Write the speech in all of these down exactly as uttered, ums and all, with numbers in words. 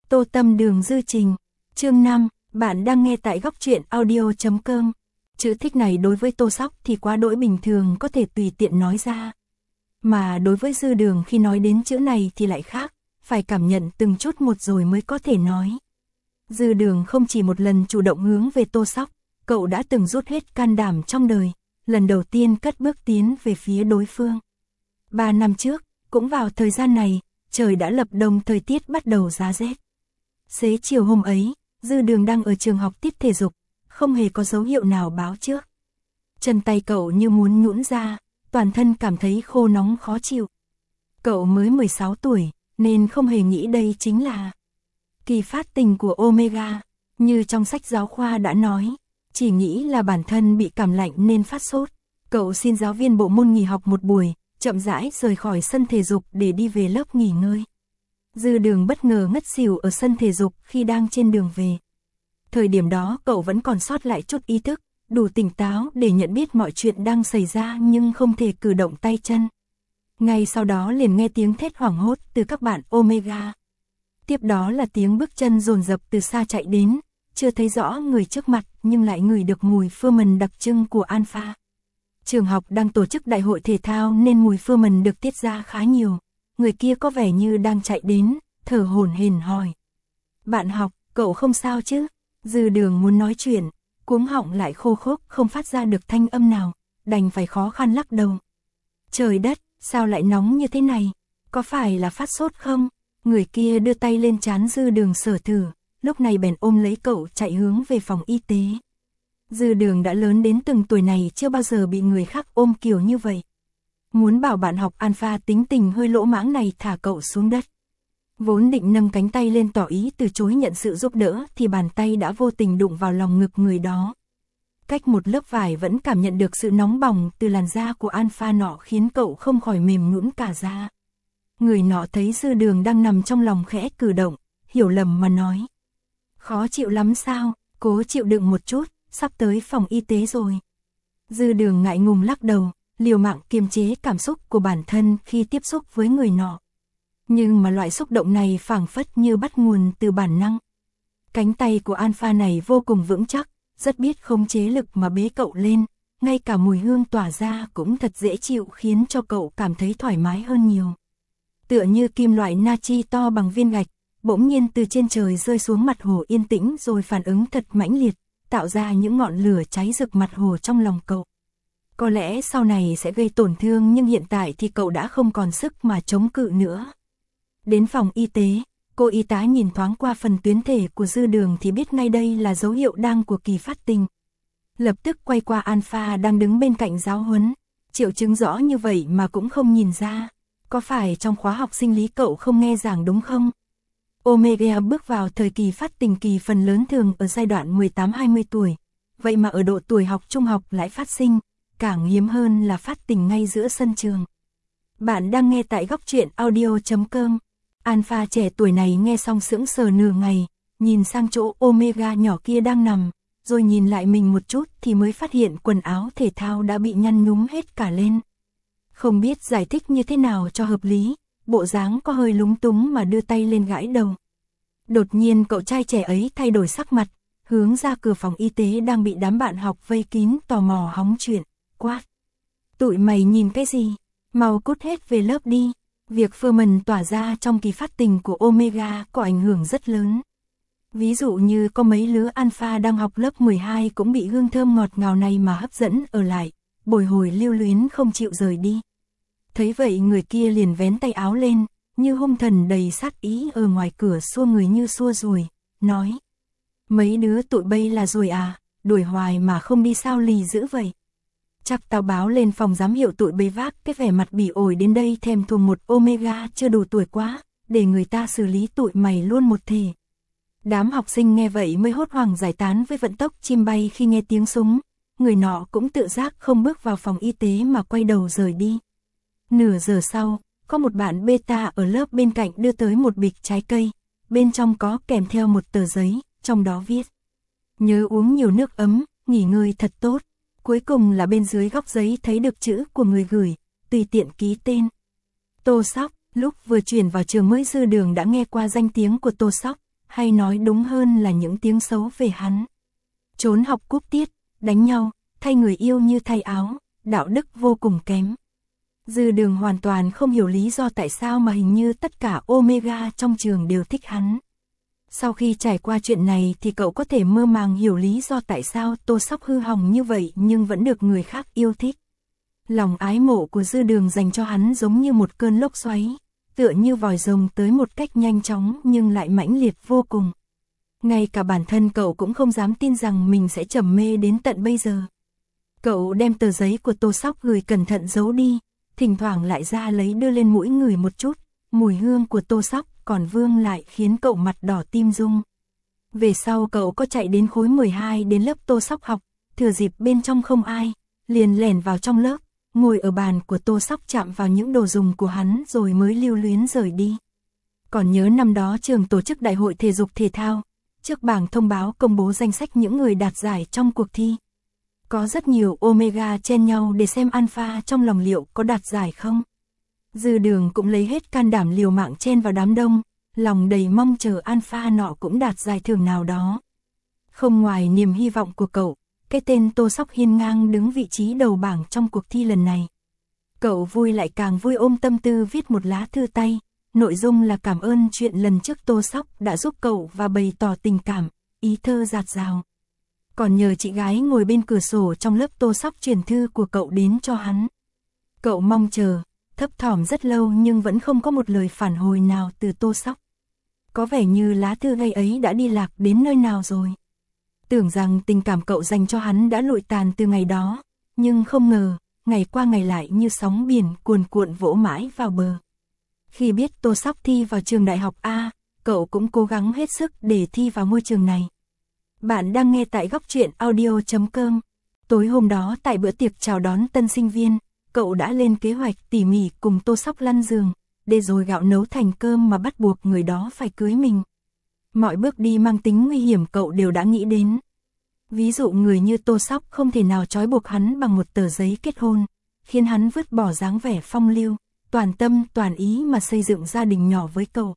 Tô Tâm Đường Dư Trình. Chương năm, bạn đang nghe tại góc truyện audio chấm com. Chữ thích này đối với Tô Sóc thì quá đỗi bình thường, có thể tùy tiện nói ra. Mà đối với Dư Đường khi nói đến chữ này thì lại khác, phải cảm nhận từng chút một rồi mới có thể nói. Dư Đường không chỉ một lần chủ động hướng về Tô Sóc, cậu đã từng rút hết can đảm trong đời, lần đầu tiên cất bước tiến về phía đối phương. Ba năm trước, cũng vào thời gian này, trời đã lập đông, thời tiết bắt đầu giá rét. Xế chiều hôm ấy, Dư Đường đang ở trường học tiết thể dục, không hề có dấu hiệu nào báo trước. Chân tay cậu như muốn nhũn ra, toàn thân cảm thấy khô nóng khó chịu. Cậu mới mười sáu tuổi, nên không hề nghĩ đây chính là kỳ phát tình của Omega, như trong sách giáo khoa đã nói, chỉ nghĩ là bản thân bị cảm lạnh nên phát sốt. Cậu xin giáo viên bộ môn nghỉ học một buổi, chậm rãi rời khỏi sân thể dục để đi về lớp nghỉ ngơi. Dư Đường bất ngờ ngất xỉu ở sân thể dục khi đang trên đường về. Thời điểm đó cậu vẫn còn sót lại chút ý thức, đủ tỉnh táo để nhận biết mọi chuyện đang xảy ra nhưng không thể cử động tay chân. Ngay sau đó liền nghe tiếng thét hoảng hốt từ các bạn Omega. Tiếp đó là tiếng bước chân dồn dập từ xa chạy đến, chưa thấy rõ người trước mặt nhưng lại ngửi được mùi phơ mần đặc trưng của Alpha. Trường học đang tổ chức đại hội thể thao nên mùi phơ mần được tiết ra khá nhiều. Người kia có vẻ như đang chạy đến, thở hổn hển hỏi: "Bạn học, cậu không sao chứ?" Dư Đường muốn nói chuyện, cuống họng lại khô khốc không phát ra được thanh âm nào, đành phải khó khăn lắc đầu. "Trời đất, sao lại nóng như thế này? Có phải là phát sốt không?" Người kia đưa tay lên trán Dư Đường sờ thử, lúc này bèn ôm lấy cậu chạy hướng về phòng y tế. Dư Đường đã lớn đến từng tuổi này chưa bao giờ bị người khác ôm kiểu như vậy. Muốn bảo bạn học Alpha tính tình hơi lỗ mãng này thả cậu xuống đất. Vốn định nâng cánh tay lên tỏ ý từ chối nhận sự giúp đỡ thì bàn tay đã vô tình đụng vào lòng ngực người đó. Cách một lớp vải vẫn cảm nhận được sự nóng bỏng từ làn da của Alpha nọ khiến cậu không khỏi mềm nhũn cả da. Người nọ thấy Dư Đường đang nằm trong lòng khẽ cử động, hiểu lầm mà nói: "Khó chịu lắm sao, cố chịu đựng một chút, sắp tới phòng y tế rồi." Dư Đường ngại ngùng lắc đầu, liều mạng kiềm chế cảm xúc của bản thân khi tiếp xúc với người nọ. Nhưng mà loại xúc động này phảng phất như bắt nguồn từ bản năng. Cánh tay của Alpha này vô cùng vững chắc, rất biết khống chế lực mà bế cậu lên, ngay cả mùi hương tỏa ra cũng thật dễ chịu khiến cho cậu cảm thấy thoải mái hơn nhiều. Tựa như kim loại natri to bằng viên gạch, bỗng nhiên từ trên trời rơi xuống mặt hồ yên tĩnh rồi phản ứng thật mãnh liệt, tạo ra những ngọn lửa cháy rực mặt hồ trong lòng cậu. Có lẽ sau này sẽ gây tổn thương nhưng hiện tại thì cậu đã không còn sức mà chống cự nữa. Đến phòng y tế, cô y tá nhìn thoáng qua phần tuyến thể của Dư Đường thì biết ngay đây là dấu hiệu đang của kỳ phát tình. Lập tức quay qua Alpha đang đứng bên cạnh giáo huấn: "Triệu chứng rõ như vậy mà cũng không nhìn ra. Có phải trong khóa học sinh lý cậu không nghe giảng đúng không?" Omega bước vào thời kỳ phát tình kỳ phần lớn thường ở giai đoạn mười tám hai mươi tuổi. Vậy mà ở độ tuổi học trung học lại phát sinh, càng hiếm hơn là phát tình ngay giữa sân trường. Bạn đang nghe tại góc truyện audio chấm com. Alpha trẻ tuổi này nghe xong sững sờ nửa ngày, nhìn sang chỗ Omega nhỏ kia đang nằm, rồi nhìn lại mình một chút thì mới phát hiện quần áo thể thao đã bị nhăn nhúm hết cả lên. Không biết giải thích như thế nào cho hợp lý, bộ dáng có hơi lúng túng mà đưa tay lên gãi đầu. Đột nhiên cậu trai trẻ ấy thay đổi sắc mặt, hướng ra cửa phòng y tế đang bị đám bạn học vây kín tò mò hóng chuyện, quát: "Tụi mày nhìn cái gì? Mau cút hết về lớp đi." Việc pheromone tỏa ra trong kỳ phát tình của Omega có ảnh hưởng rất lớn. Ví dụ như có mấy lứa Alpha đang học lớp mười hai cũng bị hương thơm ngọt ngào này mà hấp dẫn ở lại, bồi hồi lưu luyến không chịu rời đi. Thấy vậy người kia liền vén tay áo lên, như hung thần đầy sát ý ở ngoài cửa xua người như xua ruồi, nói: "Mấy đứa tụi bay là ruồi à, đuổi hoài mà không đi sao lì dữ vậy. Chắc tao báo lên phòng giám hiệu tụi bay vác cái vẻ mặt bỉ ổi đến đây thèm thuồng một Omega chưa đủ tuổi quá, để người ta xử lý tụi mày luôn một thể." Đám học sinh nghe vậy mới hốt hoảng giải tán với vận tốc chim bay khi nghe tiếng súng. Người nọ cũng tự giác không bước vào phòng y tế mà quay đầu rời đi. Nửa giờ sau, có một bạn beta ở lớp bên cạnh đưa tới một bịch trái cây, bên trong có kèm theo một tờ giấy, trong đó viết: "Nhớ uống nhiều nước ấm, nghỉ ngơi thật tốt." Cuối cùng là bên dưới góc giấy thấy được chữ của người gửi, tùy tiện ký tên: Tô Sóc. Lúc vừa chuyển vào trường mới Dư Đường đã nghe qua danh tiếng của Tô Sóc, hay nói đúng hơn là những tiếng xấu về hắn. Trốn học cúp tiết, đánh nhau, thay người yêu như thay áo, đạo đức vô cùng kém. Dư Đường hoàn toàn không hiểu lý do tại sao mà hình như tất cả Omega trong trường đều thích hắn. Sau khi trải qua chuyện này thì cậu có thể mơ màng hiểu lý do tại sao Tô Sóc hư hỏng như vậy nhưng vẫn được người khác yêu thích. Lòng ái mộ của Dư Đường dành cho hắn giống như một cơn lốc xoáy, tựa như vòi rồng tới một cách nhanh chóng nhưng lại mãnh liệt vô cùng. Ngay cả bản thân cậu cũng không dám tin rằng mình sẽ trầm mê đến tận bây giờ. Cậu đem tờ giấy của Tô Sóc gửi cẩn thận giấu đi, thỉnh thoảng lại ra lấy đưa lên mũi ngửi một chút, mùi hương của Tô Sóc còn vương lại khiến cậu mặt đỏ tim rung. Về sau cậu có chạy đến khối mười hai đến lớp Tô Sóc học, thừa dịp bên trong không ai, liền lẻn vào trong lớp, ngồi ở bàn của Tô Sóc chạm vào những đồ dùng của hắn rồi mới lưu luyến rời đi. Còn nhớ năm đó trường tổ chức đại hội thể dục thể thao, trước bảng thông báo công bố danh sách những người đạt giải trong cuộc thi. Có rất nhiều Omega chen nhau để xem Alpha trong lòng liệu có đạt giải không. Dư Đường cũng lấy hết can đảm liều mạng chen vào đám đông, lòng đầy mong chờ Alpha nọ cũng đạt giải thưởng nào đó. Không ngoài niềm hy vọng của cậu, cái tên Tô Sóc hiên ngang đứng vị trí đầu bảng trong cuộc thi lần này. Cậu vui lại càng vui, ôm tâm tư viết một lá thư tay, nội dung là cảm ơn chuyện lần trước Tô Sóc đã giúp cậu và bày tỏ tình cảm, ý thơ dạt dào. Còn nhờ chị gái ngồi bên cửa sổ trong lớp Tô Sóc truyền thư của cậu đến cho hắn. Cậu mong chờ, thấp thỏm rất lâu nhưng vẫn không có một lời phản hồi nào từ Tô Sóc. Có vẻ như lá thư gây ấy đã đi lạc đến nơi nào rồi. Tưởng rằng tình cảm cậu dành cho hắn đã lụi tàn từ ngày đó, nhưng không ngờ, ngày qua ngày lại như sóng biển cuồn cuộn vỗ mãi vào bờ. Khi biết Tô Sóc thi vào trường đại học A, cậu cũng cố gắng hết sức để thi vào ngôi trường này. Bạn đang nghe tại góc truyện audio chấm com. Tối hôm đó tại bữa tiệc chào đón tân sinh viên, cậu đã lên kế hoạch tỉ mỉ cùng Tô Sóc lăn giường, để rồi gạo nấu thành cơm mà bắt buộc người đó phải cưới mình. Mọi bước đi mang tính nguy hiểm cậu đều đã nghĩ đến. Ví dụ người như Tô Sóc không thể nào trói buộc hắn bằng một tờ giấy kết hôn, khiến hắn vứt bỏ dáng vẻ phong lưu, toàn tâm toàn ý mà xây dựng gia đình nhỏ với cậu.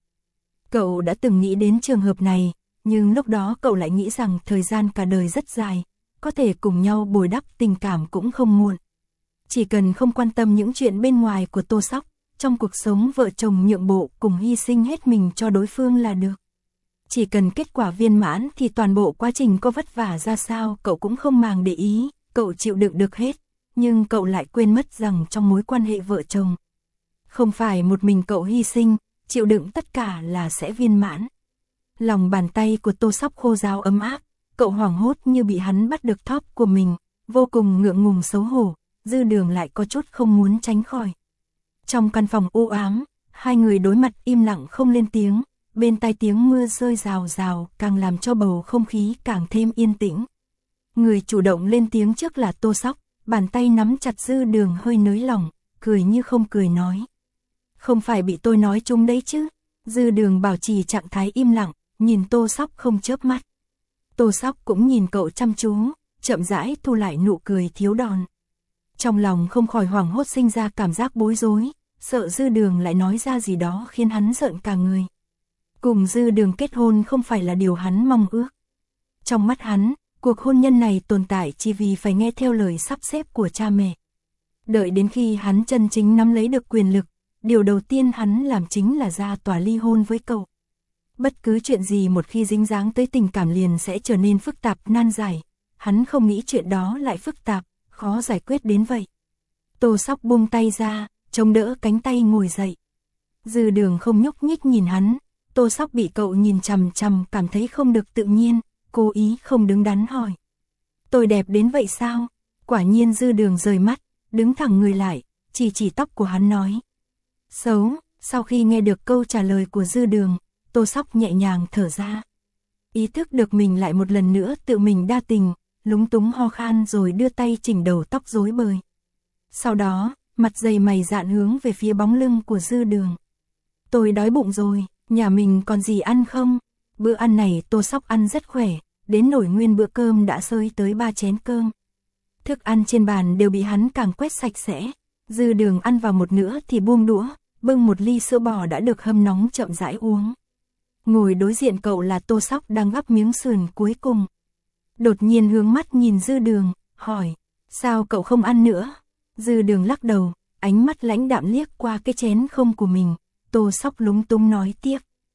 Cậu đã từng nghĩ đến trường hợp này, nhưng lúc đó cậu lại nghĩ rằng thời gian cả đời rất dài, có thể cùng nhau bồi đắp tình cảm cũng không muộn. Chỉ cần không quan tâm những chuyện bên ngoài của Tô Sóc, trong cuộc sống vợ chồng nhượng bộ cùng hy sinh hết mình cho đối phương là được. Chỉ cần kết quả viên mãn thì toàn bộ quá trình có vất vả ra sao cậu cũng không màng để ý, cậu chịu đựng được hết, nhưng cậu lại quên mất rằng trong mối quan hệ vợ chồng, không phải một mình cậu hy sinh, chịu đựng tất cả là sẽ viên mãn. Lòng bàn tay của Tô Sóc khô ráo ấm áp, cậu hoảng hốt như bị hắn bắt được thóp của mình, vô cùng ngượng ngùng xấu hổ, Dư Đường lại có chút không muốn tránh khỏi. Trong căn phòng u ám, hai người đối mặt im lặng không lên tiếng, bên tai tiếng mưa rơi rào rào càng làm cho bầu không khí càng thêm yên tĩnh. Người chủ động lên tiếng trước là Tô Sóc, bàn tay nắm chặt Dư Đường hơi nới lỏng, cười như không cười nói. Không phải bị tôi nói chung đấy chứ. Dư Đường bảo trì trạng thái im lặng, nhìn Tô Sóc không chớp mắt. Tô Sóc cũng nhìn cậu chăm chú, chậm rãi thu lại nụ cười thiếu đòn. Trong lòng không khỏi hoảng hốt sinh ra cảm giác bối rối, sợ Dư Đường lại nói ra gì đó khiến hắn rợn cả người. Cùng Dư Đường kết hôn không phải là điều hắn mong ước. Trong mắt hắn, cuộc hôn nhân này tồn tại chỉ vì phải nghe theo lời sắp xếp của cha mẹ. Đợi đến khi hắn chân chính nắm lấy được quyền lực, điều đầu tiên hắn làm chính là ra tòa ly hôn với cậu. Bất cứ chuyện gì một khi dính dáng tới tình cảm liền sẽ trở nên phức tạp nan giải, hắn không nghĩ chuyện đó lại phức tạp, khó giải quyết đến vậy. Tô Sóc buông tay ra, chống đỡ cánh tay ngồi dậy. Dư Đường không nhúc nhích nhìn hắn, Tô Sóc bị cậu nhìn chằm chằm cảm thấy không được tự nhiên, cố ý không đứng đắn hỏi. Tôi đẹp đến vậy sao? Quả nhiên Dư Đường rời mắt, đứng thẳng người lại, chỉ chỉ tóc của hắn nói. Xấu. Sau khi nghe được câu trả lời của Dư Đường, Tô Sóc nhẹ nhàng thở ra. Ý thức được mình lại một lần nữa tự mình đa tình, lúng túng ho khan rồi đưa tay chỉnh đầu tóc rối bời. Sau đó, mặt dày mày dạn hướng về phía bóng lưng của Dư Đường. Tôi đói bụng rồi, nhà mình còn gì ăn không? Bữa ăn này Tô Sóc ăn rất khỏe, đến nổi nguyên bữa cơm đã xơi tới ba chén cơm. Thức ăn trên bàn đều bị hắn càng quét sạch sẽ. Dư Đường ăn vào một nửa thì buông đũa, bưng một ly sữa bò đã được hâm nóng chậm rãi uống. Ngồi đối diện cậu là Tô Sóc đang gắp miếng sườn cuối cùng. Đột nhiên hướng mắt nhìn Dư Đường, hỏi, sao cậu không ăn nữa? Dư Đường lắc đầu, ánh mắt lãnh đạm liếc qua cái chén không của mình. Tô Sóc lúng túng nói tiếp,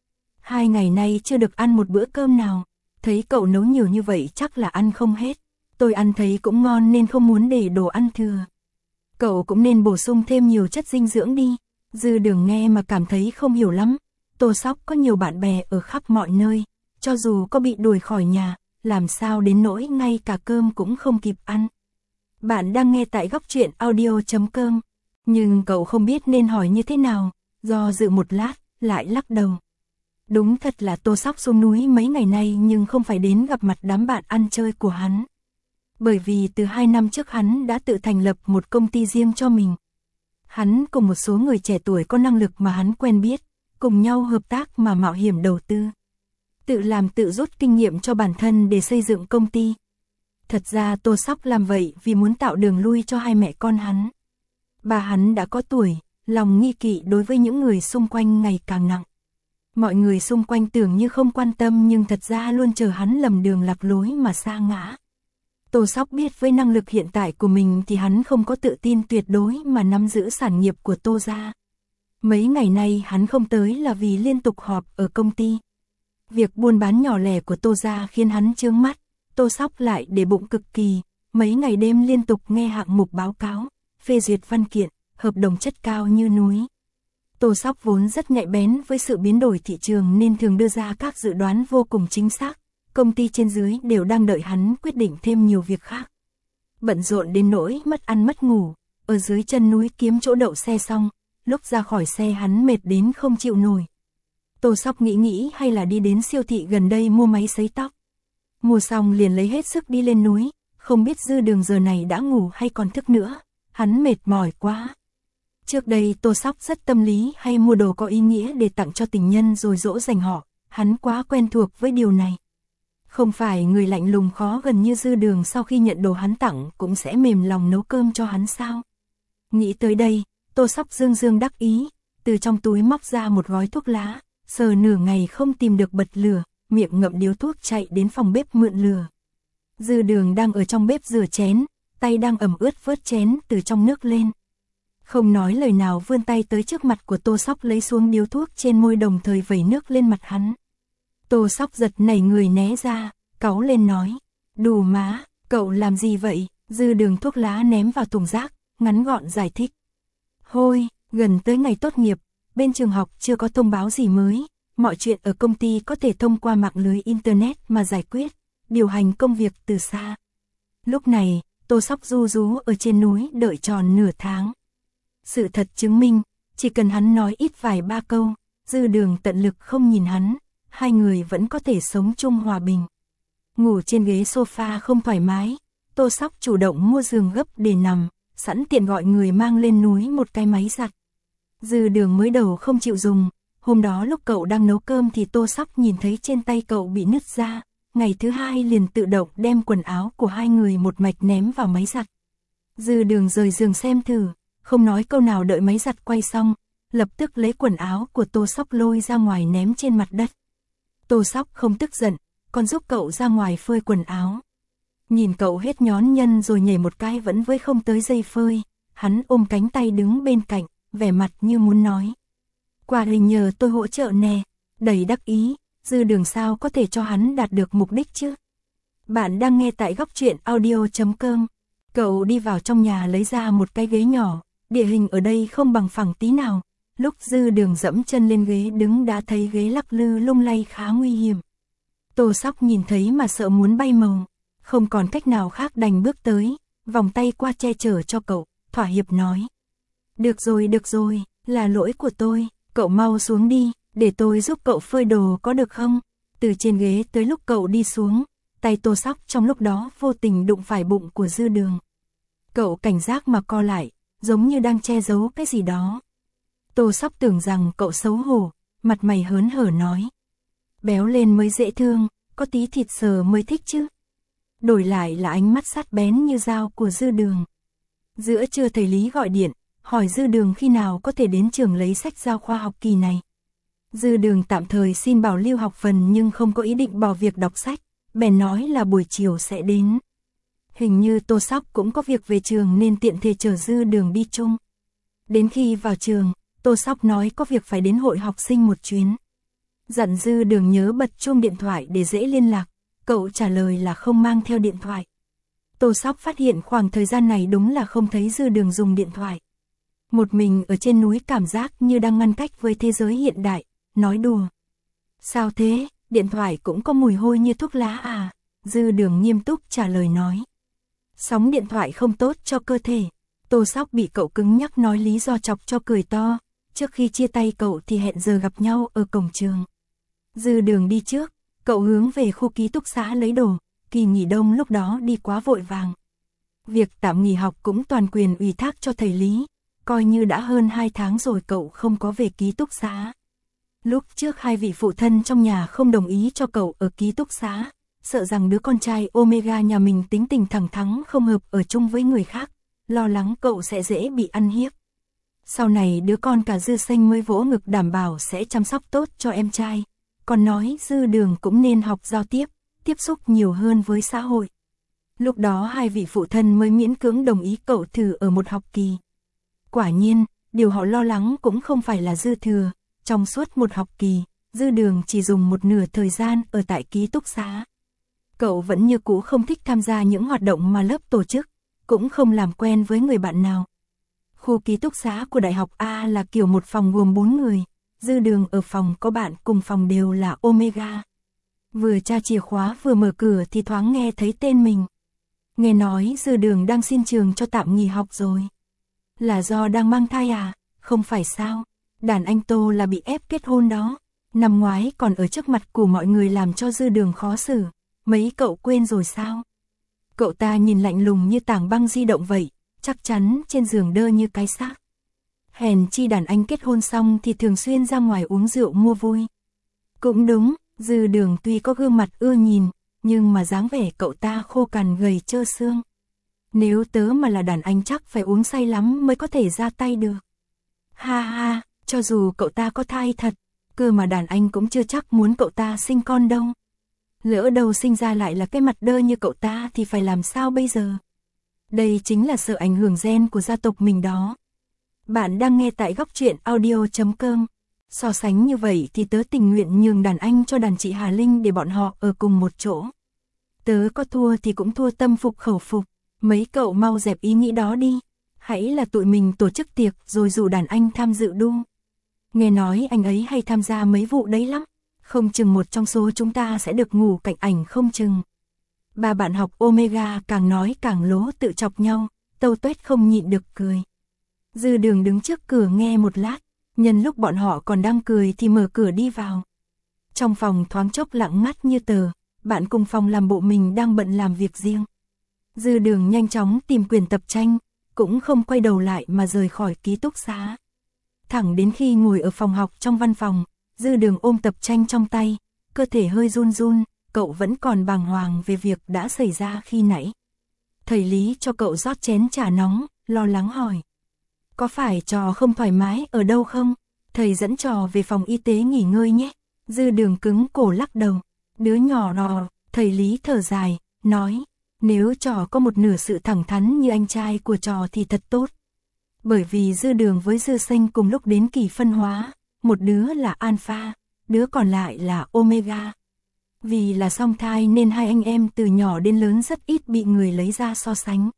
hai ngày nay chưa được ăn một bữa cơm nào, thấy cậu nấu nhiều như vậy chắc là ăn không hết. Tôi ăn thấy cũng ngon nên không muốn để đồ ăn thừa. Cậu cũng nên bổ sung thêm nhiều chất dinh dưỡng đi. Dư Đường nghe mà cảm thấy không hiểu lắm. Tô Sóc có nhiều bạn bè ở khắp mọi nơi, cho dù có bị đuổi khỏi nhà, làm sao đến nỗi ngay cả cơm cũng không kịp ăn. Bạn đang nghe tại góc truyện audio chấm com, nhưng cậu không biết nên hỏi như thế nào, do dự một lát, lại lắc đầu. Đúng thật là Tô Sóc xuống núi mấy ngày nay nhưng không phải đến gặp mặt đám bạn ăn chơi của hắn. Bởi vì từ hai năm trước hắn đã tự thành lập một công ty riêng cho mình. Hắn cùng một số người trẻ tuổi có năng lực mà hắn quen biết, cùng nhau hợp tác mà mạo hiểm đầu tư. Tự làm tự rút kinh nghiệm cho bản thân để xây dựng công ty. Thật ra Tô Sóc làm vậy vì muốn tạo đường lui cho hai mẹ con hắn. Bà hắn đã có tuổi, lòng nghi kỵ đối với những người xung quanh ngày càng nặng. Mọi người xung quanh tưởng như không quan tâm nhưng thật ra luôn chờ hắn lầm đường lạc lối mà sa ngã. Tô Sóc biết với năng lực hiện tại của mình thì hắn không có tự tin tuyệt đối mà nắm giữ sản nghiệp của Tô gia. Mấy ngày nay hắn không tới là vì liên tục họp ở công ty. Việc buôn bán nhỏ lẻ của Tô gia khiến hắn chướng mắt, Tô Sóc lại để bụng cực kỳ, mấy ngày đêm liên tục nghe hạng mục báo cáo, phê duyệt văn kiện, hợp đồng chất cao như núi. Tô Sóc vốn rất nhạy bén với sự biến đổi thị trường nên thường đưa ra các dự đoán vô cùng chính xác, công ty trên dưới đều đang đợi hắn quyết định thêm nhiều việc khác. Bận rộn đến nỗi mất ăn mất ngủ, ở dưới chân núi kiếm chỗ đậu xe xong, lúc ra khỏi xe hắn mệt đến không chịu nổi. Tô Sóc nghĩ nghĩ hay là đi đến siêu thị gần đây mua máy sấy tóc. Mua xong liền lấy hết sức đi lên núi, không biết Dư Đường giờ này đã ngủ hay còn thức nữa, hắn mệt mỏi quá. Trước đây Tô Sóc rất tâm lý hay mua đồ có ý nghĩa để tặng cho tình nhân rồi dỗ dành họ, hắn quá quen thuộc với điều này. Không phải người lạnh lùng khó gần như Dư Đường sau khi nhận đồ hắn tặng cũng sẽ mềm lòng nấu cơm cho hắn sao? Nghĩ tới đây, Tô Sóc dương dương đắc ý, từ trong túi móc ra một gói thuốc lá, sờ nửa ngày không tìm được bật lửa, miệng ngậm điếu thuốc chạy đến phòng bếp mượn lửa. Dư Đường đang ở trong bếp rửa chén, tay đang ẩm ướt vớt chén từ trong nước lên. Không nói lời nào vươn tay tới trước mặt của Tô Sóc lấy xuống điếu thuốc trên môi đồng thời vẩy nước lên mặt hắn. Tô Sóc giật nảy người né ra, cáu lên nói, đù má, cậu làm gì vậy? Dư Đường thuốc lá ném vào thùng rác, ngắn gọn giải thích. Hôi, gần tới ngày tốt nghiệp, bên trường học chưa có thông báo gì mới, mọi chuyện ở công ty có thể thông qua mạng lưới Internet mà giải quyết, điều hành công việc từ xa. Lúc này, Tô Sóc ru rú ở trên núi đợi tròn nửa tháng. Sự thật chứng minh, chỉ cần hắn nói ít vài ba câu, Dư Đường tận lực không nhìn hắn, hai người vẫn có thể sống chung hòa bình. Ngủ trên ghế sofa không thoải mái, Tô Sóc chủ động mua giường gấp để nằm, sẵn tiện gọi người mang lên núi một cái máy giặt. Dư Đường mới đầu không chịu dùng, hôm đó lúc cậu đang nấu cơm thì Tô Sóc nhìn thấy trên tay cậu bị nứt ra, ngày thứ hai liền tự động đem quần áo của hai người một mạch ném vào máy giặt. Dư Đường rời giường xem thử, không nói câu nào đợi máy giặt quay xong, lập tức lấy quần áo của Tô Sóc lôi ra ngoài ném trên mặt đất. Tô Sóc không tức giận, còn giúp cậu ra ngoài phơi quần áo. Nhìn cậu hết nhón nhân rồi nhảy một cái vẫn với không tới giây phơi, hắn ôm cánh tay đứng bên cạnh, vẻ mặt như muốn nói. Quả hình nhờ tôi hỗ trợ nè, đầy đắc ý, Dư Đường sao có thể cho hắn đạt được mục đích chứ. Bạn đang nghe tại góc truyện audio chấm com, cậu đi vào trong nhà lấy ra một cái ghế nhỏ, địa hình ở đây không bằng phẳng tí nào. Lúc Dư Đường dẫm chân lên ghế đứng đã thấy ghế lắc lư lung lay khá nguy hiểm. Tô Sóc nhìn thấy mà sợ muốn bay màu, không còn cách nào khác đành bước tới, vòng tay qua che chở cho cậu, thỏa hiệp nói. Được rồi được rồi, là lỗi của tôi, cậu mau xuống đi, để tôi giúp cậu phơi đồ có được không? Từ trên ghế tới lúc cậu đi xuống, tay Tô Sóc trong lúc đó vô tình đụng phải bụng của Dư Đường. Cậu cảnh giác mà co lại, giống như đang che giấu cái gì đó. Tô Sóc tưởng rằng cậu xấu hổ, mặt mày hớn hở nói. Béo lên mới dễ thương, có tí thịt sờ mới thích chứ. Đổi lại là ánh mắt sát bén như dao của Dư Đường. Giữa trưa thầy Lý gọi điện, hỏi Dư Đường khi nào có thể đến trường lấy sách giáo khoa học kỳ này. Dư Đường tạm thời xin bảo lưu học phần nhưng không có ý định bỏ việc đọc sách, bèn nói là buổi chiều sẽ đến. Hình như Tô Sóc cũng có việc về trường nên tiện thể chở Dư Đường đi chung. Đến khi vào trường, Tô Sóc nói có việc phải đến hội học sinh một chuyến. Dặn Dư Đường nhớ bật chuông điện thoại để dễ liên lạc, cậu trả lời là không mang theo điện thoại. Tô Sóc phát hiện khoảng thời gian này đúng là không thấy Dư Đường dùng điện thoại. Một mình ở trên núi cảm giác như đang ngăn cách với thế giới hiện đại, nói đùa. Sao thế, điện thoại cũng có mùi hôi như thuốc lá à? Dư Đường nghiêm túc trả lời nói. Sóng điện thoại không tốt cho cơ thể. Tô Sóc bị cậu cứng nhắc nói lý do chọc cho cười to. Trước khi chia tay cậu thì hẹn giờ gặp nhau ở cổng trường. Dư Đường đi trước, cậu hướng về khu ký túc xá lấy đồ. Kỳ nghỉ đông lúc đó đi quá vội vàng. Việc tạm nghỉ học cũng toàn quyền ủy thác cho thầy Lý. Coi như đã hơn hai tháng rồi cậu không có về ký túc xá. Lúc trước hai vị phụ thân trong nhà không đồng ý cho cậu ở ký túc xá, sợ rằng đứa con trai Omega nhà mình tính tình thẳng thắn không hợp ở chung với người khác, lo lắng cậu sẽ dễ bị ăn hiếp. Sau này đứa con cả Dư Xanh mới vỗ ngực đảm bảo sẽ chăm sóc tốt cho em trai, còn nói Dư Đường cũng nên học giao tiếp, tiếp xúc nhiều hơn với xã hội. Lúc đó hai vị phụ thân mới miễn cưỡng đồng ý cậu thử ở một học kỳ. Quả nhiên, điều họ lo lắng cũng không phải là dư thừa. Trong suốt một học kỳ, Dư Đường chỉ dùng một nửa thời gian ở tại ký túc xá. Cậu vẫn như cũ không thích tham gia những hoạt động mà lớp tổ chức, cũng không làm quen với người bạn nào. Khu ký túc xá của Đại học A là kiểu một phòng gồm bốn người, Dư Đường ở phòng có bạn cùng phòng đều là Omega. Vừa tra chìa khóa vừa mở cửa thì thoáng nghe thấy tên mình. Nghe nói Dư Đường đang xin trường cho tạm nghỉ học rồi. Là do đang mang thai à? Không phải sao? Đàn anh Tô là bị ép kết hôn đó. Năm ngoái còn ở trước mặt của mọi người làm cho Dư Đường khó xử. Mấy cậu quên rồi sao? Cậu ta nhìn lạnh lùng như tảng băng di động vậy, chắc chắn trên giường đơ như cái xác. Hèn chi đàn anh kết hôn xong thì thường xuyên ra ngoài uống rượu mua vui. Cũng đúng, Dư Đường tuy có gương mặt ưa nhìn, nhưng mà dáng vẻ cậu ta khô cằn gầy trơ xương. Nếu tớ mà là đàn anh chắc phải uống say lắm mới có thể ra tay được. Ha ha, cho dù cậu ta có thai thật, cơ mà đàn anh cũng chưa chắc muốn cậu ta sinh con đâu. Lỡ đầu sinh ra lại là cái mặt đơ như cậu ta thì phải làm sao bây giờ? Đây chính là sự ảnh hưởng gen của gia tộc mình đó. Bạn đang nghe tại góc truyện audio chấm com. So sánh như vậy thì tớ tình nguyện nhường đàn anh cho đàn chị Hà Linh để bọn họ ở cùng một chỗ. Tớ có thua thì cũng thua tâm phục khẩu phục. Mấy cậu mau dẹp ý nghĩ đó đi. Hãy là tụi mình tổ chức tiệc rồi rủ đàn anh tham dự đu. Nghe nói anh ấy hay tham gia mấy vụ đấy lắm. Không chừng một trong số chúng ta sẽ được ngủ cạnh ảnh không chừng. Ba bạn học Omega càng nói càng lố tự chọc nhau. Tâu Tuét không nhịn được cười. Dư Đường đứng trước cửa nghe một lát. Nhân lúc bọn họ còn đang cười thì mở cửa đi vào. Trong phòng thoáng chốc lặng ngắt như tờ. Bạn cùng phòng làm bộ mình đang bận làm việc riêng. Dư Đường nhanh chóng tìm quyển tập tranh, cũng không quay đầu lại mà rời khỏi ký túc xá. Thẳng đến khi ngồi ở phòng học trong văn phòng, Dư Đường ôm tập tranh trong tay, cơ thể hơi run run, cậu vẫn còn bàng hoàng về việc đã xảy ra khi nãy. Thầy Lý cho cậu rót chén trà nóng, lo lắng hỏi. Có phải trò không thoải mái ở đâu không? Thầy dẫn trò về phòng y tế nghỉ ngơi nhé. Dư Đường cứng cổ lắc đầu. Đứa nhỏ rò, thầy Lý thở dài, nói. Nếu trò có một nửa sự thẳng thắn như anh trai của trò thì thật tốt. Bởi vì Dư Đường với Dư Xanh cùng lúc đến kỳ phân hóa, một đứa là Alpha, đứa còn lại là Omega. Vì là song thai nên hai anh em từ nhỏ đến lớn rất ít bị người lấy ra so sánh.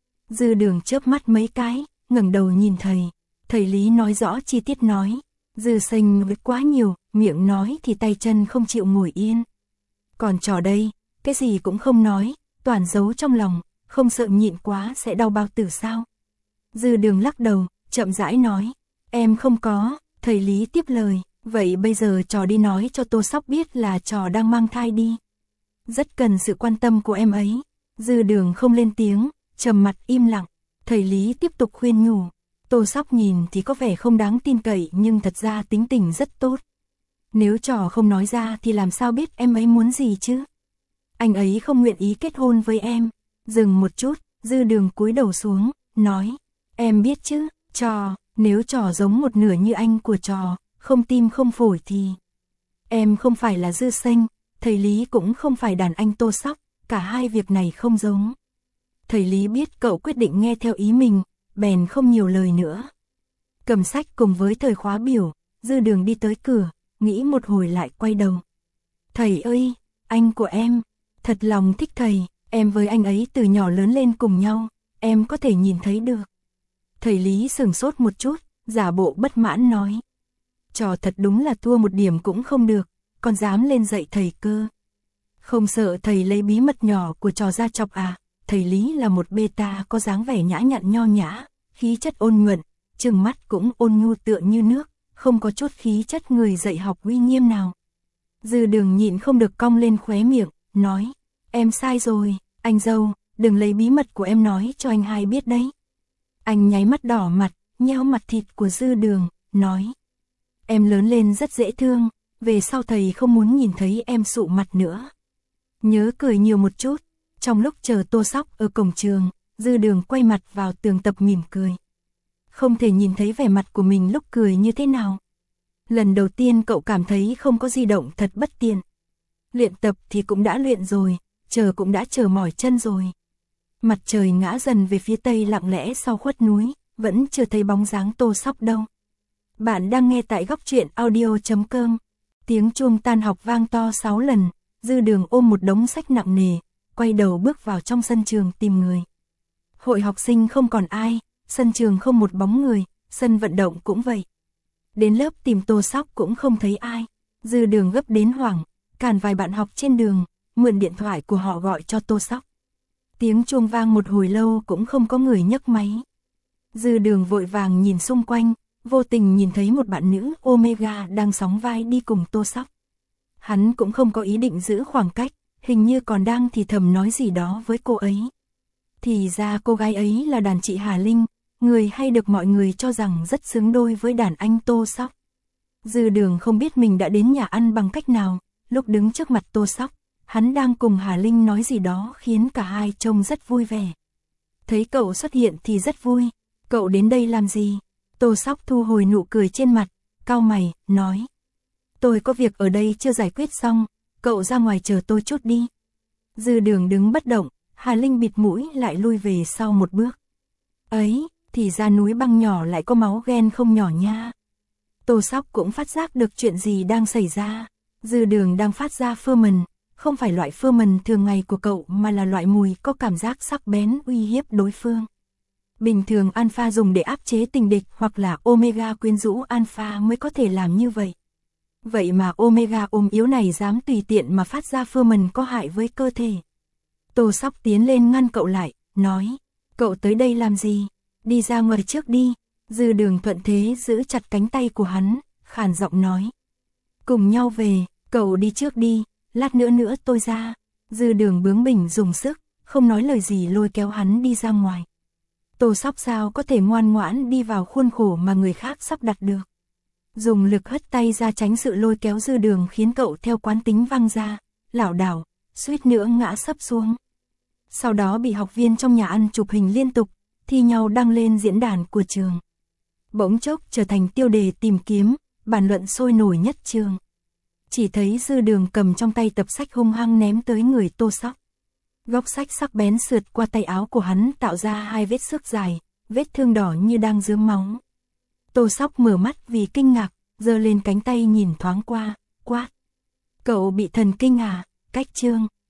Dư Đường chớp mắt mấy cái, ngẩng đầu nhìn thầy. Thầy Lý nói rõ chi tiết nói. Dư Xanh với quá nhiều, miệng nói thì tay chân không chịu ngồi yên. Còn trò đây, cái gì cũng không nói, toàn giấu trong lòng, không sợ nhịn quá sẽ đau bao tử sao? Dư Đường lắc đầu, chậm rãi nói, em không có. Thầy Lý tiếp lời, vậy bây giờ trò đi nói cho Tô Sóc biết là trò đang mang thai đi. Rất cần sự quan tâm của em ấy. Dư Đường không lên tiếng, trầm mặt im lặng. Thầy Lý tiếp tục khuyên nhủ. Tô Sóc nhìn thì có vẻ không đáng tin cậy nhưng thật ra tính tình rất tốt. Nếu trò không nói ra thì làm sao biết em ấy muốn gì chứ? Anh ấy không nguyện ý kết hôn với em. Dừng một chút, Dư Đường cúi đầu xuống, nói. Em biết chứ, trò, nếu trò giống một nửa như anh của trò, không tim không phổi thì... Em không phải là Dư Sinh, thầy Lý cũng không phải đàn anh Tô Sóc, cả hai việc này không giống. Thầy Lý biết cậu quyết định nghe theo ý mình, bèn không nhiều lời nữa. Cầm sách cùng với thời khóa biểu, Dư Đường đi tới cửa, nghĩ một hồi lại quay đầu. Thầy ơi, anh của em, thật lòng thích thầy, em với anh ấy từ nhỏ lớn lên cùng nhau, em có thể nhìn thấy được. Thầy Lý sửng sốt một chút, giả bộ bất mãn nói. Trò thật đúng là thua một điểm cũng không được, còn dám lên dạy thầy cơ. Không sợ thầy lấy bí mật nhỏ của trò ra chọc à, thầy Lý là một beta có dáng vẻ nhã nhặn nho nhã, khí chất ôn nhuận, trừng mắt cũng ôn nhu tựa như nước, không có chút khí chất người dạy học uy nghiêm nào. Dư Đường nhịn không được cong lên khóe miệng, nói, em sai rồi, anh dâu, đừng lấy bí mật của em nói cho anh hai biết đấy. Anh nháy mắt đỏ mặt, nheo mặt thịt của Dư Đường, nói, em lớn lên rất dễ thương, về sau thầy không muốn nhìn thấy em sụ mặt nữa. Nhớ cười nhiều một chút. Trong lúc chờ Tô Sóc ở cổng trường, Dư Đường quay mặt vào tường tập mỉm cười. Không thể nhìn thấy vẻ mặt của mình lúc cười như thế nào. Lần đầu tiên cậu cảm thấy không có di động thật bất tiện. Luyện tập thì cũng đã luyện rồi, chờ cũng đã chờ mỏi chân rồi. Mặt trời ngã dần về phía tây lặng lẽ sau khuất núi, vẫn chưa thấy bóng dáng Tô Sóc đâu. Bạn đang nghe tại góc truyện audio chấm com. Tiếng chuông tan học vang to sáu lần, Dư Đường ôm một đống sách nặng nề, quay đầu bước vào trong sân trường tìm người. Hội học sinh không còn ai, sân trường không một bóng người, sân vận động cũng vậy. Đến lớp tìm Tô Sóc cũng không thấy ai. Dư Đường gấp đến hoảng, cản vài bạn học trên đường, mượn điện thoại của họ gọi cho Tô Sóc. Tiếng chuông vang một hồi lâu cũng không có người nhấc máy. Dư Đường vội vàng nhìn xung quanh, vô tình nhìn thấy một bạn nữ Omega đang sóng vai đi cùng Tô Sóc. Hắn cũng không có ý định giữ khoảng cách, hình như còn đang thì thầm nói gì đó với cô ấy. Thì ra cô gái ấy là đàn chị Hà Linh, người hay được mọi người cho rằng rất xứng đôi với đàn anh Tô Sóc. Dư Đường không biết mình đã đến nhà ăn bằng cách nào, lúc đứng trước mặt Tô Sóc, hắn đang cùng Hà Linh nói gì đó khiến cả hai trông rất vui vẻ. Thấy cậu xuất hiện thì rất vui, cậu đến đây làm gì? Tô Sóc thu hồi nụ cười trên mặt, cau mày, nói. Tôi có việc ở đây chưa giải quyết xong, cậu ra ngoài chờ tôi chút đi. Dư Đường đứng bất động, Hà Linh bịt mũi lại lui về sau một bước. Ấy, thì ra núi băng nhỏ lại có máu ghen không nhỏ nha. Tô Sóc cũng phát giác được chuyện gì đang xảy ra. Dư Đường đang phát ra pheromone, không phải loại pheromone thường ngày của cậu mà là loại mùi có cảm giác sắc bén uy hiếp đối phương. Bình thường alpha dùng để áp chế tình địch hoặc là omega quyến rũ alpha mới có thể làm như vậy. Vậy mà omega ôm yếu này dám tùy tiện mà phát ra pheromone có hại với cơ thể. Tô Sóc tiến lên ngăn cậu lại, nói, cậu tới đây làm gì? Đi ra ngoài trước đi. Dư Đường thuận thế giữ chặt cánh tay của hắn, khàn giọng nói. Cùng nhau về, cậu đi trước đi, lát nữa nữa tôi ra. Dư Đường bướng bỉnh dùng sức, không nói lời gì lôi kéo hắn đi ra ngoài. Tô Sóc sao có thể ngoan ngoãn đi vào khuôn khổ mà người khác sắp đặt được. Dùng lực hất tay ra tránh sự lôi kéo Dư Đường khiến cậu theo quán tính văng ra, lảo đảo, suýt nữa ngã sấp xuống. Sau đó bị học viên trong nhà ăn chụp hình liên tục, thi nhau đăng lên diễn đàn của trường. Bỗng chốc trở thành tiêu đề tìm kiếm, bàn luận sôi nổi nhất trường. Chỉ thấy Dư Đường cầm trong tay tập sách hung hăng ném tới người Tô Sóc. Góc sách sắc bén sượt qua tay áo của hắn tạo ra hai vết xước dài, vết thương đỏ như đang rớm máu. Tô Sóc mở mắt vì kinh ngạc, giơ lên cánh tay nhìn thoáng qua, quát. Cậu bị thần kinh à, cách chương.